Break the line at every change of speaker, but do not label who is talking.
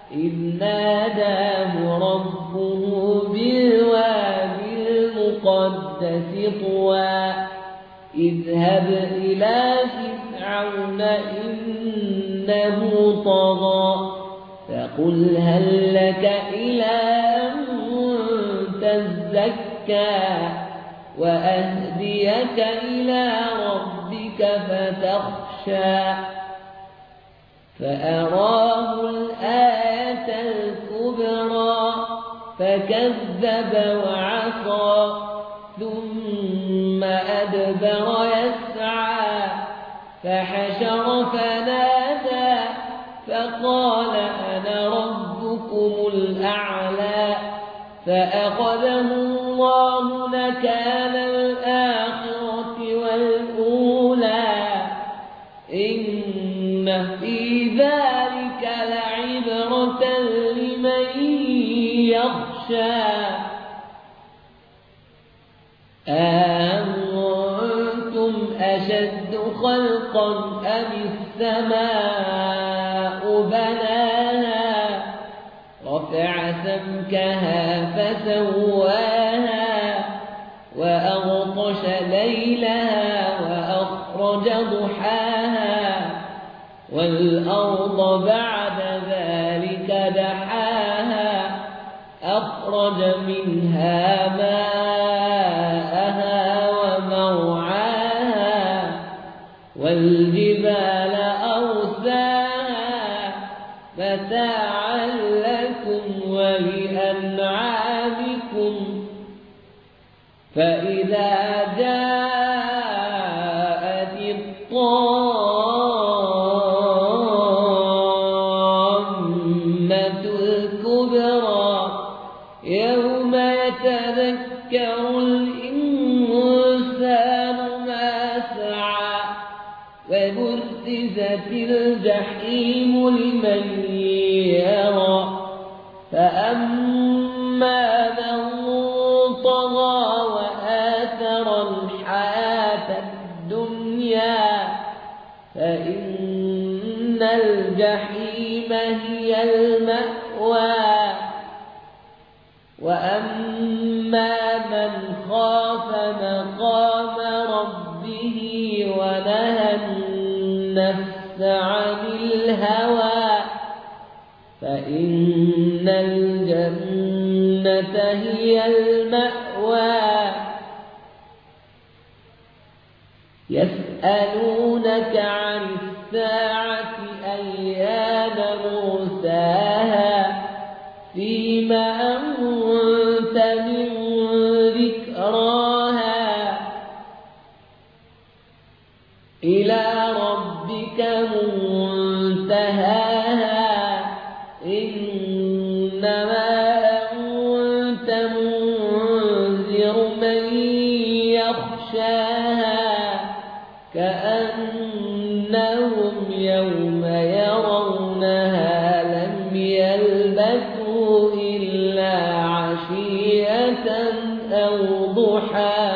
إذ ناداه ربه بالوادي المقدس طوى اذهب إلى فرعون إنه طغى فقل هل لك إلى أن تزكى وأهديك إلى ربك فتخشى فأراه الآية الكبرى فكذب وعصى ثم أدبر يسعى فحشر فنادى فقال أنا ربكم الأعلى فأخذه الله نكال الآخرة والأولى إن في ذلك لعبرة لمن يخشى أأنتم أشد خلقا أم السماء بناها رفع سمكها فسواها وأغطش ليلها وأخرج ضحاها والأرض بعد ذلك دحاها أخرج منها ماءها ومرعاها والجبال أرساها متاعا لكم ولأنعامكم فإذا جاءت الطامة الكبرى يوم يتذكر الإنسان ما سعى وبرزت الجحيم لمن يرى فأما من طغى وآثر الحياة الدنيا فإن الجحيم هي المأوى وأما من خاف مقام ربه ونهى النفس عن الهوى فإن الجنة هي المأوى يسألونك عن الساعة أيان مرساها فيما أنت من ذكراها إلى ربك منتهاها إنما أنت منذر من يخشاها كأنهم يوم يرونها لم يلبثوا إلا عشية أو ضحاها.